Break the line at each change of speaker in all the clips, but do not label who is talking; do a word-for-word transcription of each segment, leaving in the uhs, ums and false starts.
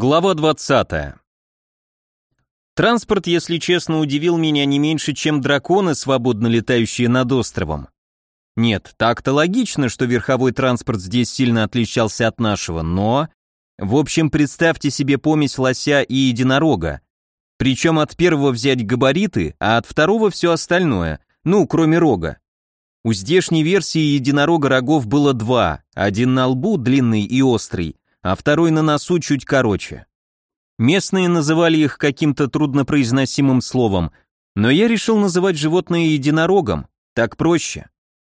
Глава двадцатая. Транспорт, если честно, удивил меня не меньше, чем драконы, свободно летающие над островом. Нет, так-то логично, что верховой транспорт здесь сильно отличался от нашего, но... В общем, представьте себе помесь лося и единорога. Причем от первого взять габариты, а от второго все остальное, ну, кроме рога. У здешней версии единорога рогов было два, один на лбу, длинный и острый, а второй на носу чуть короче. Местные называли их каким-то труднопроизносимым словом, но я решил называть животное единорогом, так проще.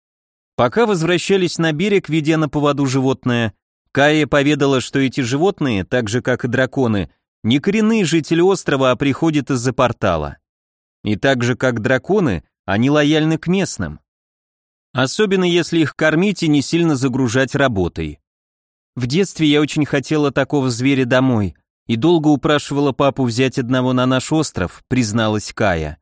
Пока возвращались на берег, ведя на поводу животное, Кая поведала, что эти животные, так же как и драконы, не коренные жители острова, а приходят из-за портала. И так же как драконы, они лояльны к местным. Особенно если их кормить и не сильно загружать работой. В детстве я очень хотела такого зверя домой и долго упрашивала папу взять одного на наш остров, призналась Кая.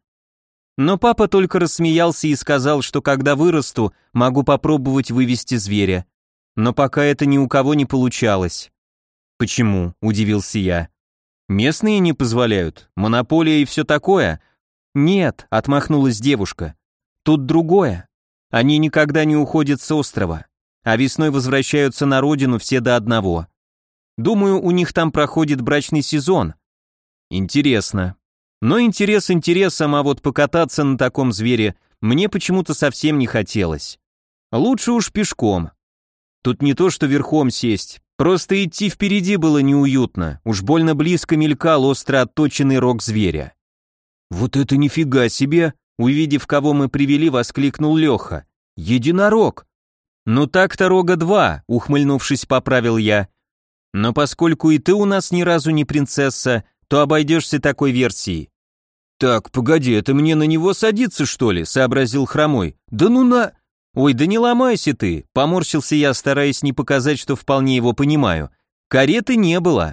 Но папа только рассмеялся и сказал, что когда вырасту, могу попробовать вывести зверя. Но пока это ни у кого не получалось. Почему? Удивился я. Местные не позволяют? Монополия и все такое? Нет, отмахнулась девушка. Тут другое. Они никогда не уходят с острова, а весной возвращаются на родину все до одного. Думаю, у них там проходит брачный сезон. Интересно. Но интерес интересом, а вот покататься на таком звере мне почему-то совсем не хотелось. Лучше уж пешком. Тут не то что верхом сесть, просто идти впереди было неуютно, уж больно близко мелькал остро отточенный рог зверя. Вот это нифига себе! Увидев, кого мы привели, воскликнул Леха. Единорог! Ну так-то рога два, ухмыльнувшись, поправил я. Но поскольку и ты у нас ни разу не принцесса, то обойдешься такой версией. Так, погоди, это мне на него садиться, что ли? Сообразил Хромой. Да ну на... Ой, да не ломайся ты, поморщился я, стараясь не показать, что вполне его понимаю. Кареты не было.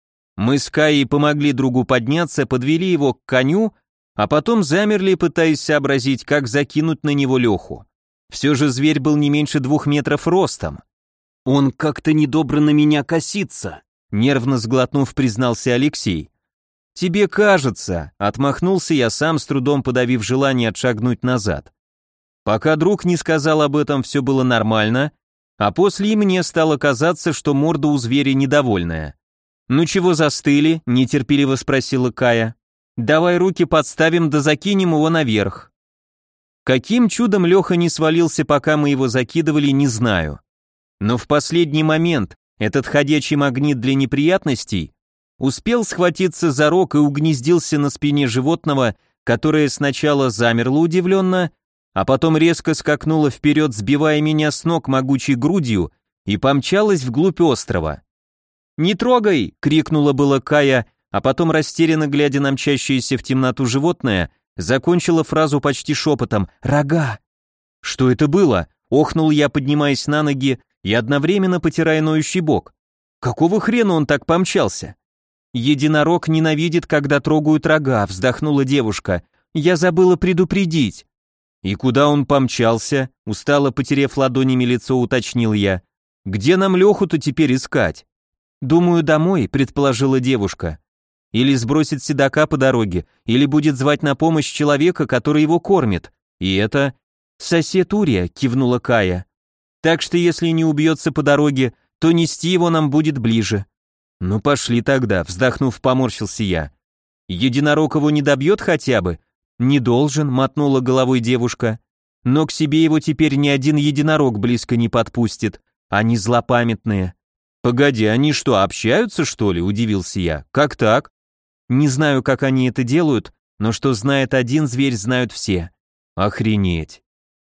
Мы с Каей помогли другу подняться, подвели его к коню, а потом замерли, пытаясь сообразить, как закинуть на него Леху. Все же зверь был не меньше двух метров ростом. Он как-то недобро на меня косится, нервно сглотнув, признался Алексей. Тебе кажется, отмахнулся я сам, с трудом подавив желание отшагнуть назад. Пока друг не сказал об этом, все было нормально, а после и мне стало казаться, что морда у зверя недовольная. «Ну чего застыли?» – нетерпеливо спросила Кая. «Давай руки подставим да закинем его наверх». Каким чудом Леха не свалился, пока мы его закидывали, не знаю. Но в последний момент этот ходячий магнит для неприятностей успел схватиться за рог и угнездился на спине животного, которое сначала замерло удивленно, а потом резко скакнуло вперед, сбивая меня с ног могучей грудью, и помчалась вглубь острова. «Не трогай!» — крикнула была Кая, а потом, растерянно глядя на мчащееся в темноту животное, закончила фразу почти шепотом «Рога!». «Что это было?» — охнул я, поднимаясь на ноги и одновременно потирая ноющий бок. «Какого хрена он так помчался?» «Единорог ненавидит, когда трогают рога», — вздохнула девушка. «Я забыла предупредить». «И куда он помчался?» — устало потерев ладонями лицо, уточнил я. «Где нам Леху-то теперь искать?» «Думаю, домой», — предположила девушка. «Или сбросит седока по дороге, или будет звать на помощь человека, который его кормит. И это...» «Сосед Урия», — кивнула Кая. «Так что если не убьется по дороге, то нести его нам будет ближе». «Ну пошли тогда», — вздохнув, поморщился я. «Единорог его не добьет хотя бы?» «Не должен», — мотнула головой девушка. «Но к себе его теперь ни один единорог близко не подпустит. Они злопамятные». «Погоди, они что, общаются, что ли?» — удивился я. «Как так?» «Не знаю, как они это делают, но что знает один зверь, знают все». «Охренеть».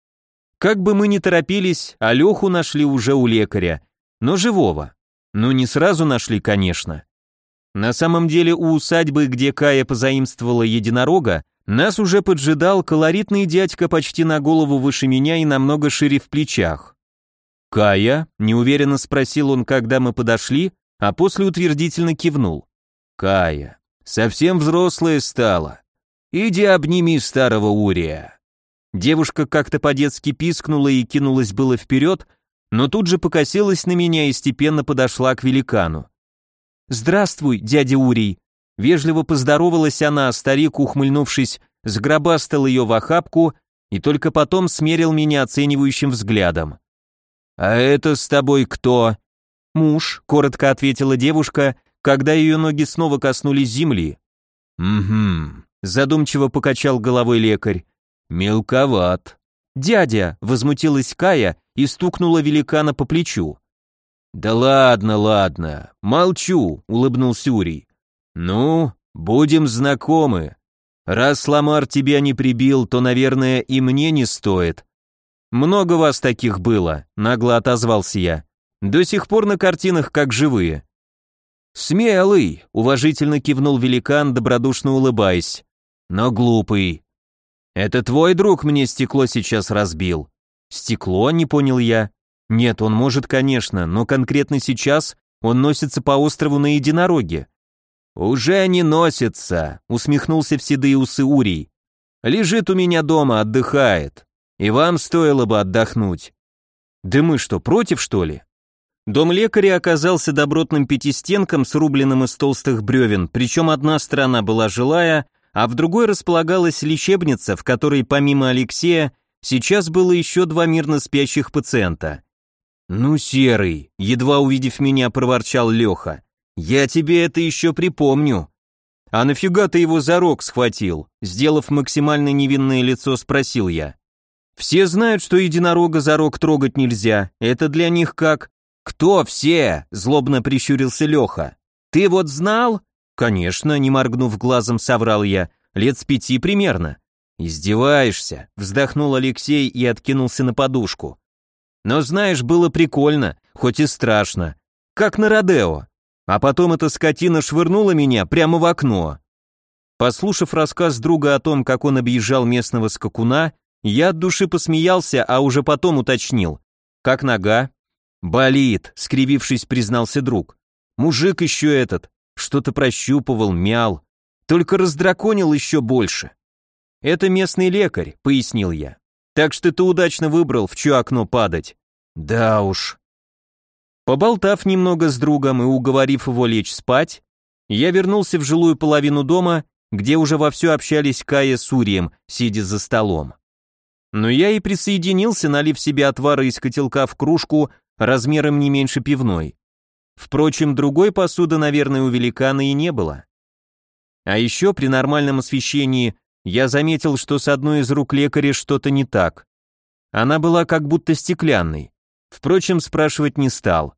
Как бы мы ни торопились, а Леху нашли уже у лекаря, но живого. Ну не сразу нашли, конечно. На самом деле у усадьбы, где Кая позаимствовала единорога, нас уже поджидал колоритный дядька почти на голову выше меня и намного шире в плечах. «Кая?» – неуверенно спросил он, когда мы подошли, а после утвердительно кивнул. «Кая, совсем взрослая стала. Иди обними старого Урия». Девушка как-то по-детски пискнула и кинулась было вперед, но тут же покосилась на меня и степенно подошла к великану. «Здравствуй, дядя Урий!» Вежливо поздоровалась она, а старик, ухмыльнувшись, сгробастал ее в охапку и только потом смерил меня оценивающим взглядом. «А это с тобой кто?» «Муж», — коротко ответила девушка, когда ее ноги снова коснулись земли. «Угу», — задумчиво покачал головой лекарь. «Мелковат». «Дядя», — возмутилась Кая и стукнула великана по плечу. «Да ладно, ладно, молчу», — улыбнулся Урий. «Ну, будем знакомы. Раз Ламар тебя не прибил, то, наверное, и мне не стоит». «Много вас таких было», — нагло отозвался я. «До сих пор на картинах как живые». «Смелый», — уважительно кивнул великан, добродушно улыбаясь. «Но глупый. Это твой друг мне стекло сейчас разбил». «Стекло?» — не понял я. «Нет, он может, конечно, но конкретно сейчас он носится по острову на единороге». «Уже не носится», — усмехнулся в седые усы Урий. «Лежит у меня дома, отдыхает. И вам стоило бы отдохнуть». «Да мы что, против, что ли?» Дом лекаря оказался добротным пятистенком, срубленным из толстых бревен, причем одна сторона была жилая, а в другой располагалась лечебница, в которой помимо Алексея сейчас было еще два мирно спящих пациента. «Ну, Серый», — едва увидев меня, проворчал Леха, — «я тебе это еще припомню». «А нафига ты его за рог схватил?» Сделав максимально невинное лицо, спросил я. «Все знают, что единорога за рог трогать нельзя, это для них как...» «Кто все?» — злобно прищурился Леха. «Ты вот знал?» «Конечно», — не моргнув глазом, соврал я, «лет с пяти примерно». «Издеваешься», — вздохнул Алексей и откинулся на подушку. «Но знаешь, было прикольно, хоть и страшно, как на Родео. А потом эта скотина швырнула меня прямо в окно». Послушав рассказ друга о том, как он объезжал местного скакуна, я от души посмеялся, а уже потом уточнил. «Как нога?» «Болит», — скривившись, признался друг. «Мужик еще этот, что-то прощупывал, мял, только раздраконил еще больше». «Это местный лекарь», — пояснил я. «Так что ты удачно выбрал, в чье окно падать». «Да уж». Поболтав немного с другом и уговорив его лечь спать, я вернулся в жилую половину дома, где уже вовсю общались Кая с Урием, сидя за столом. Но я и присоединился, налив себе отвара из котелка в кружку размером не меньше пивной. Впрочем, другой посуды, наверное, у великана и не было. А еще при нормальном освещении я заметил, что с одной из рук лекаря что-то не так. Она была как будто стеклянной. Впрочем, спрашивать не стал.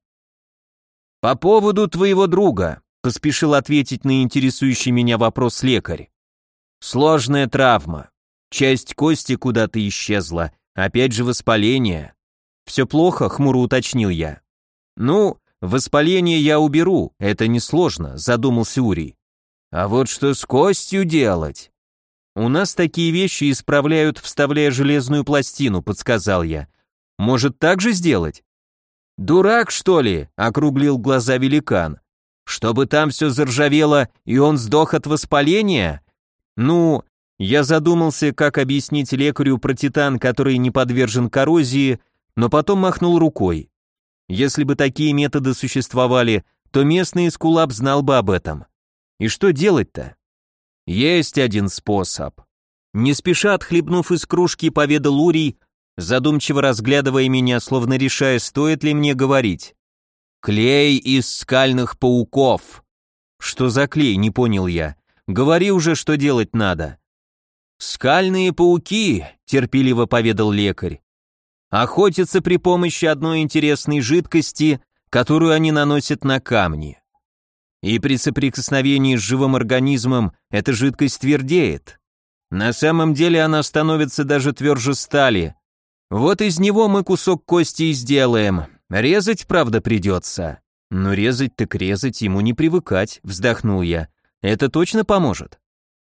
«По поводу твоего друга», — поспешил ответить на интересующий меня вопрос лекарь. «Сложная травма. Часть кости куда-то исчезла, опять же воспаление». «Все плохо?» — хмуро уточнил я. «Ну, воспаление я уберу, это несложно», — задумался Урий. «А вот что с костью делать?» «У нас такие вещи исправляют, вставляя железную пластину», — подсказал я. «Может, так же сделать?» «Дурак, что ли?» — округлил глаза великан. «Чтобы там все заржавело, и он сдох от воспаления?» «Ну...» Я задумался, как объяснить лекарю про титан, который не подвержен коррозии, но потом махнул рукой. Если бы такие методы существовали, то местный эскулап знал бы об этом. И что делать-то? Есть один способ. Не спеша отхлебнув из кружки, поведал Урий, задумчиво разглядывая меня, словно решая, стоит ли мне говорить. Клей из скальных пауков. Что за клей, не понял я. Говори уже, что делать надо. Скальные пауки, терпеливо поведал лекарь, охотятся при помощи одной интересной жидкости, которую они наносят на камни. И при соприкосновении с живым организмом эта жидкость твердеет. На самом деле она становится даже тверже стали. Вот из него мы кусок кости и сделаем. Резать, правда, придется. Но резать так резать, ему не привыкать, вздохнул я. Это точно поможет?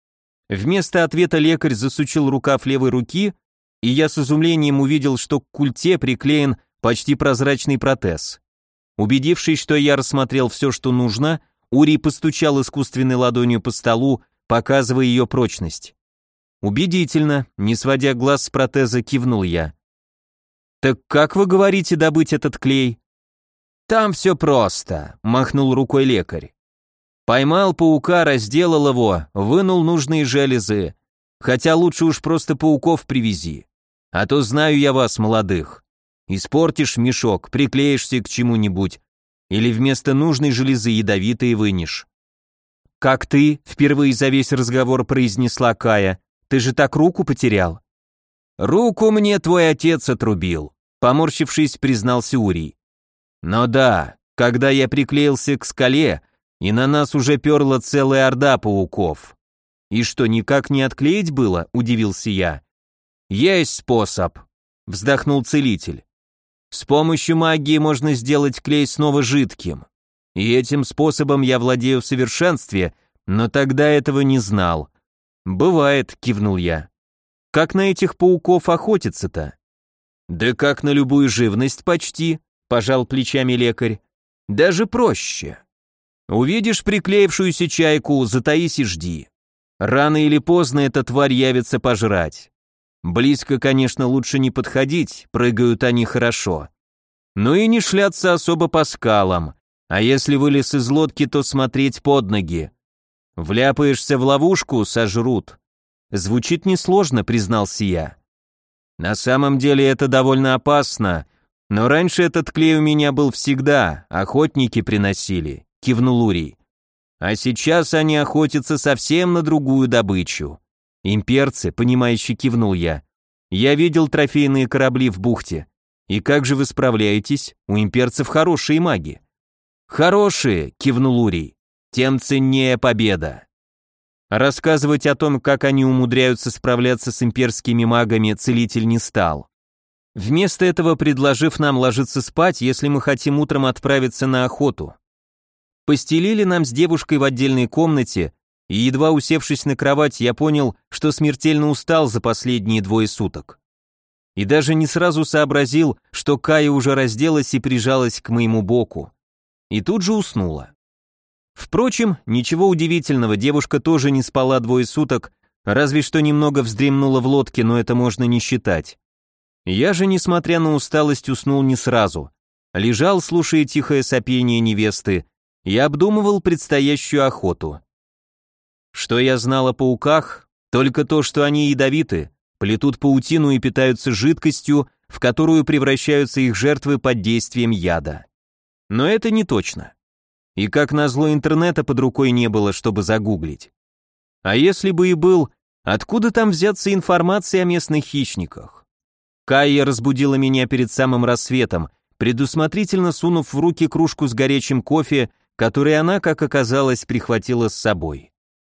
Вместо ответа лекарь засучил рукав левой руки, и я с изумлением увидел, что к культе приклеен почти прозрачный протез. Убедившись, что я рассмотрел все, что нужно, Урий постучал искусственной ладонью по столу, показывая ее прочность. Убедительно, не сводя глаз с протеза, кивнул я. «Так как вы говорите добыть этот клей?» «Там все просто», — махнул рукой лекарь. Поймал паука, разделал его, вынул нужные железы. Хотя лучше уж просто пауков привези. А то знаю я вас, молодых. Испортишь мешок, приклеишься к чему-нибудь, или вместо нужной железы ядовитые вынешь. «Как ты?» — впервые за весь разговор произнесла Кая. «Ты же так руку потерял?» «Руку мне твой отец отрубил», — поморщившись, признался Урий. «Но да, когда я приклеился к скале, и на нас уже перла целая орда пауков». «И что, никак не отклеить было?» — удивился я. «Есть способ», — вздохнул целитель. «С помощью магии можно сделать клей снова жидким. И этим способом я владею в совершенстве, но тогда этого не знал». «Бывает», — кивнул я. «Как на этих пауков охотиться-то?» «Да как на любую живность почти», — пожал плечами лекарь. «Даже проще. Увидишь приклеившуюся чайку, затаись и жди. Рано или поздно эта тварь явится пожрать. Близко, конечно, лучше не подходить, прыгают они хорошо. Но и не шляться особо по скалам, а если вылез из лодки, то смотреть под ноги. Вляпаешься в ловушку — сожрут». «Звучит несложно», — признался я. «На самом деле это довольно опасно, но раньше этот клей у меня был всегда, охотники приносили», — кивнул Урий. «А сейчас они охотятся совсем на другую добычу». «Имперцы», — понимающе кивнул я. «Я видел трофейные корабли в бухте. И как же вы справляетесь? У имперцев хорошие маги». «Хорошие», — кивнул Урий. «Тем ценнее победа». Рассказывать о том, как они умудряются справляться с имперскими магами, целитель не стал. Вместо этого предложив нам ложиться спать, если мы хотим утром отправиться на охоту. Постелили нам с девушкой в отдельной комнате, и едва усевшись на кровать, я понял, что смертельно устал за последние двое суток. И даже не сразу сообразил, что Кая уже разделась и прижалась к моему боку. И тут же уснула. Впрочем, ничего удивительного, девушка тоже не спала двое суток, разве что немного вздремнула в лодке, но это можно не считать. Я же, несмотря на усталость, уснул не сразу. Лежал, слушая тихое сопение невесты, и обдумывал предстоящую охоту. Что я знал о пауках? Только то, что они ядовиты, плетут паутину и питаются жидкостью, в которую превращаются их жертвы под действием яда. Но это не точно. И как назло, интернета под рукой не было, чтобы загуглить. А если бы и был, откуда там взяться информации о местных хищниках? Кайя разбудила меня перед самым рассветом, предусмотрительно сунув в руки кружку с горячим кофе, который она, как оказалось, прихватила с собой.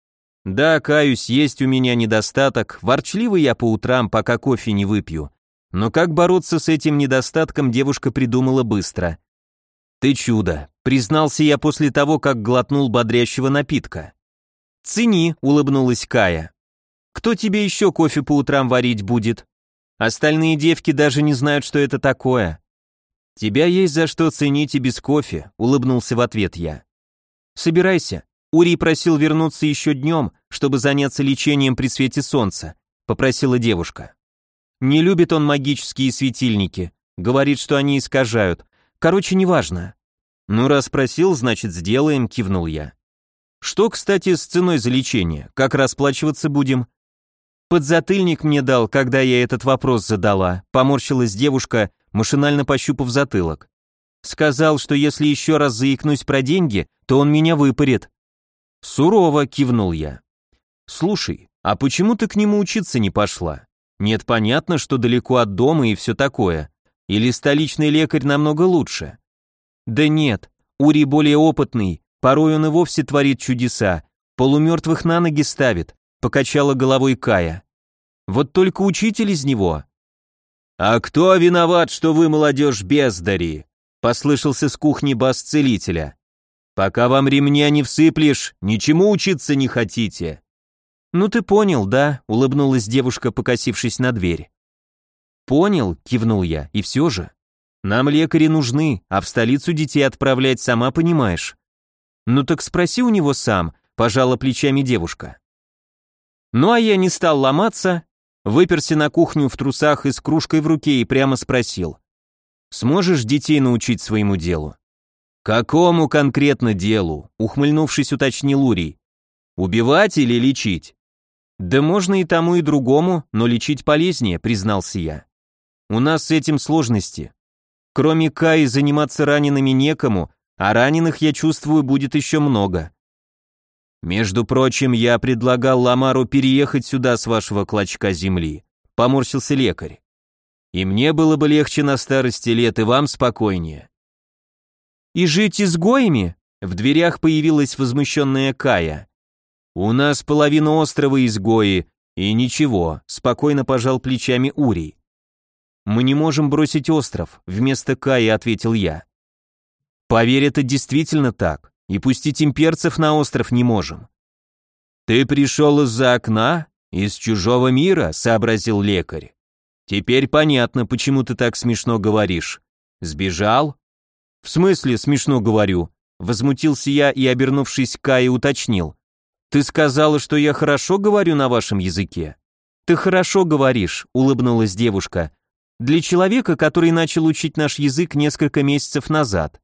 Да, каюсь, есть у меня недостаток, ворчливый я по утрам, пока кофе не выпью. Но как бороться с этим недостатком, девушка придумала быстро. «Ты чудо», — признался я после того, как глотнул бодрящего напитка. «Цени», — улыбнулась Кая. «Кто тебе еще кофе по утрам варить будет? Остальные девки даже не знают, что это такое». «Тебя есть за что ценить и без кофе», — улыбнулся в ответ я. «Собирайся. Урий просил вернуться еще днем, чтобы заняться лечением при свете солнца», — попросила девушка. «Не любит он магические светильники, говорит, что они искажают. Короче, неважно». «Ну, раз просил, значит, сделаем», — кивнул я. «Что, кстати, с ценой за лечение? Как расплачиваться будем?» «Подзатыльник мне дал, когда я этот вопрос задала», — поморщилась девушка, машинально пощупав затылок. «Сказал, что если еще раз заикнусь про деньги, то он меня выпарит». «Сурово», — кивнул я. «Слушай, а почему ты к нему учиться не пошла? Нет, понятно, что далеко от дома и все такое. Или столичный лекарь намного лучше?» «Да нет, Урий более опытный, порой он и вовсе творит чудеса, полумертвых на ноги ставит», — покачала головой Кая. «Вот только учитель из него». «А кто виноват, что вы, молодежь, бездари?» — послышался с кухни бас целителя. «Пока вам ремня не всыплешь, ничему учиться не хотите». «Ну ты понял, да?» — улыбнулась девушка, покосившись на дверь. «Понял», — кивнул я, — «и все же. Нам лекари нужны, а в столицу детей отправлять, сама понимаешь». «Ну так спроси у него сам», — пожала плечами девушка. Ну а я не стал ломаться, выперся на кухню в трусах и с кружкой в руке и прямо спросил: «Сможешь детей научить своему делу?» «Какому конкретно делу?» — ухмыльнувшись, уточнил Урий. «Убивать или лечить?» «Да можно и тому, и другому, но лечить полезнее», — признался я. «У нас с этим сложности. Кроме Каи заниматься ранеными некому, а раненых, я чувствую, будет еще много». «Между прочим, я предлагал Ламару переехать сюда с вашего клочка земли», — поморщился лекарь. «И мне было бы легче на старости лет, и вам спокойнее». «И жить изгоями?» — в дверях появилась возмущенная Кая. «У нас половина острова изгои, и ничего», — спокойно пожал плечами Урий. «Мы не можем бросить остров», — вместо Каи ответил я. «Поверь, это действительно так, и пустить имперцев на остров не можем». «Ты пришел из-за окна? Из чужого мира?» — сообразил лекарь. «Теперь понятно, почему ты так смешно говоришь. Сбежал?» «В смысле смешно говорю?» — возмутился я и, обернувшись к Кае, уточнил. «Ты сказала, что я хорошо говорю на вашем языке?» «Ты хорошо говоришь», — улыбнулась девушка. «Для человека, который начал учить наш язык несколько месяцев назад».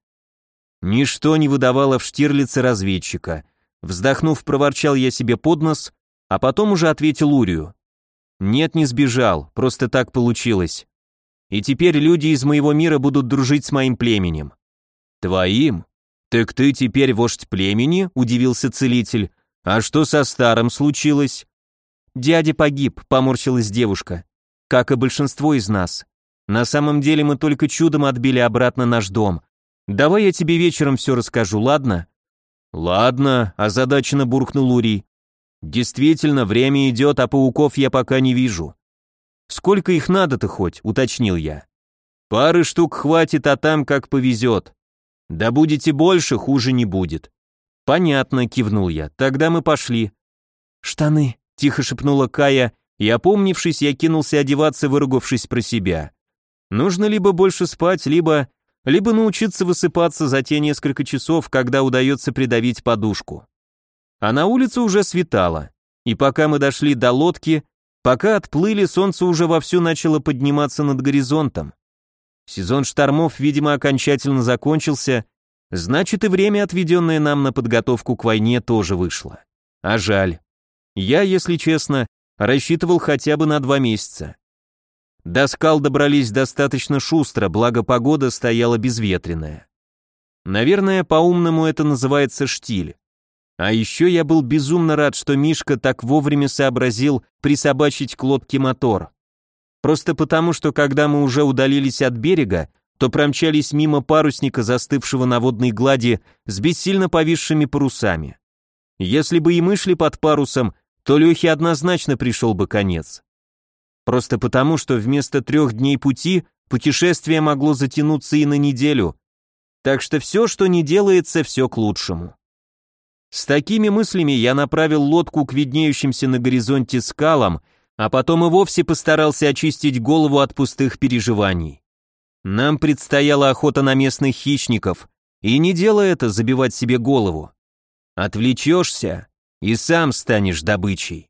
Ничто не выдавало в Штирлице разведчика. Вздохнув, проворчал я себе под нос, а потом уже ответил Урию. «Нет, не сбежал, просто так получилось. И теперь люди из моего мира будут дружить с моим племенем». «Твоим? Так ты теперь вождь племени?» — удивился целитель. «А что со старым случилось?» «Дядя погиб», — поморщилась девушка. «Как и большинство из нас. На самом деле мы только чудом отбили обратно наш дом. Давай я тебе вечером все расскажу, ладно?» «Ладно», — озадаченно буркнул Урий. «Действительно, время идет, а пауков я пока не вижу». «Сколько их надо-то хоть?» — уточнил я. «Пары штук хватит, а там как повезет. Да будете больше, хуже не будет». «Понятно», — кивнул я, — «тогда мы пошли». «Штаны», — тихо шепнула Кая, и, опомнившись, я кинулся одеваться, выругавшись про себя. Нужно либо больше спать, либо... либо научиться высыпаться за те несколько часов, когда удается придавить подушку. А на улице уже светало, и пока мы дошли до лодки, пока отплыли, солнце уже вовсю начало подниматься над горизонтом. Сезон штормов, видимо, окончательно закончился, значит, и время, отведенное нам на подготовку к войне, тоже вышло. А жаль. Я, если честно, рассчитывал хотя бы на два месяца. До скал добрались достаточно шустро, благо погода стояла безветренная. Наверное, по-умному это называется штиль. А еще я был безумно рад, что Мишка так вовремя сообразил присобачить к лодке мотор. Просто потому, что когда мы уже удалились от берега, то промчались мимо парусника, застывшего на водной глади с бессильно повисшими парусами. Если бы и мы шли под парусом, то Лехе однозначно пришел бы конец. Просто потому, что вместо трех дней пути путешествие могло затянуться и на неделю. Так что все, что не делается, все к лучшему. С такими мыслями я направил лодку к виднеющимся на горизонте скалам, а потом и вовсе постарался очистить голову от пустых переживаний. Нам предстояла охота на местных хищников, и не дело это забивать себе голову. Отвлечешься и сам станешь добычей.